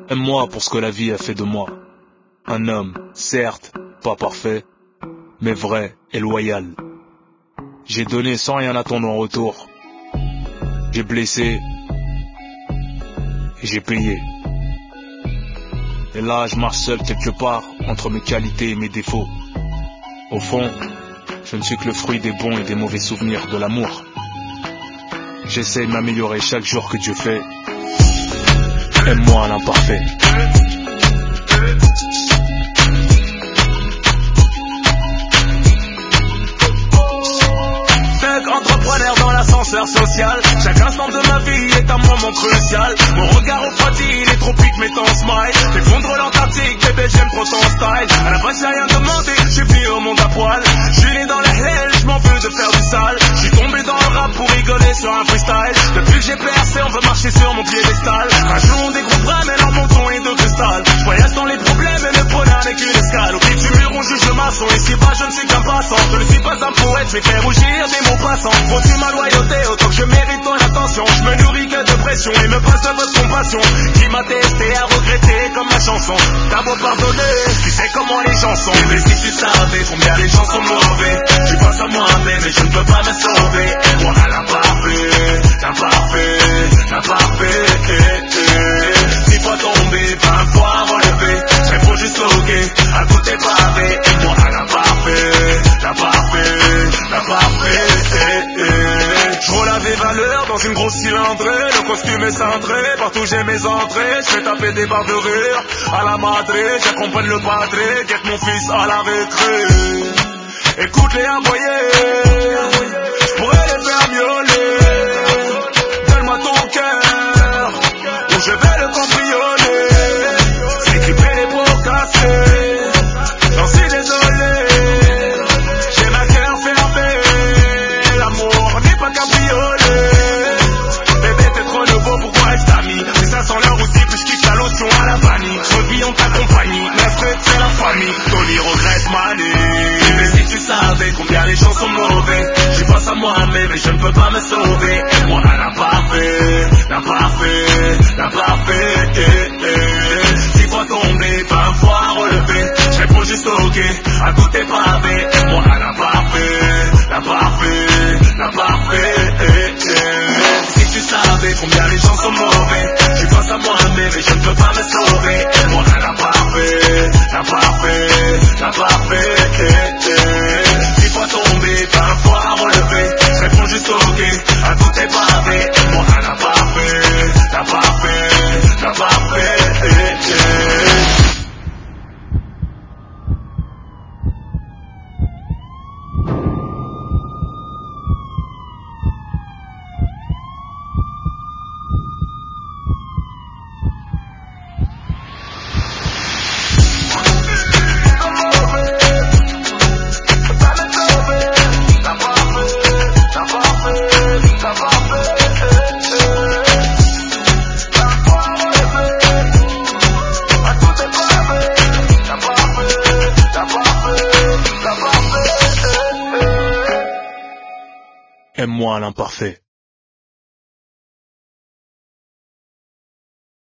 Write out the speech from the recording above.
Aime-moi pour ce que la vie a fait de moi. Un homme, certes, pas parfait, mais vrai et loyal. J'ai donné sans rien attendre en retour. J'ai blessé et j'ai payé. Et là, je marche seul quelque part entre mes qualités et mes défauts. Au fond, je ne suis que le fruit des bons et des mauvais souvenirs de l'amour. J'essaie de m'améliorer chaque jour que Dieu fait. Aime-moi à l'imparfait. Entrepreneur dans l'ascenseur social. Chaque instant de ma vie est un moment crucial. Mon regard au refroidi, les tropiques met en smile. J'effondre l'Antarctique, bébé j'aime trop ton style. À la base j'ai rien demandé, j'ai venu au monde à poil. Je suis né dans la hell, je m'en veux de faire du sale. Je suis tombé dans le rap pour rigoler sur un freestyle. Depuis que j'ai percé, on veut marcher sur mon piédestal. Un jour on des gros bras mais leur menton est de cristal. Je voyage dans les problèmes et le bonheur n'est qu'une escale. Au pied du mur on juge le maçon, ici bas je ne suis qu'un passant. Je ne suis pas un poète, je vais faire rougir des mots passants. Faut-tu ma loyauté autant que je mérite ton attention. Je me nourris que de pression et me passe de votre compassion. Qui m'a testé à regretter comme ma chanson. T'as beau pardonner, tu sais comment les gens sont. Mais si tu savais combien les gens sont mauvais. Tu penses à moi mais je ne peux pas me sauver. Et moi à l'imparfait, l'imparfait. Si fois tombé, 20 fois relevé. Serait faut juste loguer, à tout est pavé. Et moi à l'imparfait. Je roule à des valeurs dans une grosse cylindrée. Le costume est cintré, partout j'ai mes entrées. Je fais taper des barres de rire à la madré. J'accompagne le padré, guette mon fils à la récré. Écoute les aboyés, je pourrais les faire miauler. Donne-moi ton cœur, ou je vais le cambrioler. S'équiper les pots cassés, j'en suis désolé. J'ai ma cœur fermé, l'amour n'est pas cabriolé. Bébé t'es trop nouveau, pourquoi est-ce t'as mis? Mais ça sent leur outil, puis je kiffe ta lotion à la vanille. Je vis en ta compagnie, la fête c'est la famille. Tony regrette Mani. Mais si tu savais combien les gens sont mauvais. J'y pense à moi-même mais je ne peux pas me sauver. Et moi à l'imparfait. Si fois tombé, 20 fois relevé. Je réponds juste ok, à tout est pavé. Et moi à l'imparfait. Si tu savais combien les gens sont mauvais. J'y pense à moi-même mais je ne peux pas me sauver. Et moi à l'imparfait. Si fois tombé, 20 fois relevé. Je réponds juste ok, à tout est pavé. Et moi à l'imparfait. Aime-moi à l'imparfait.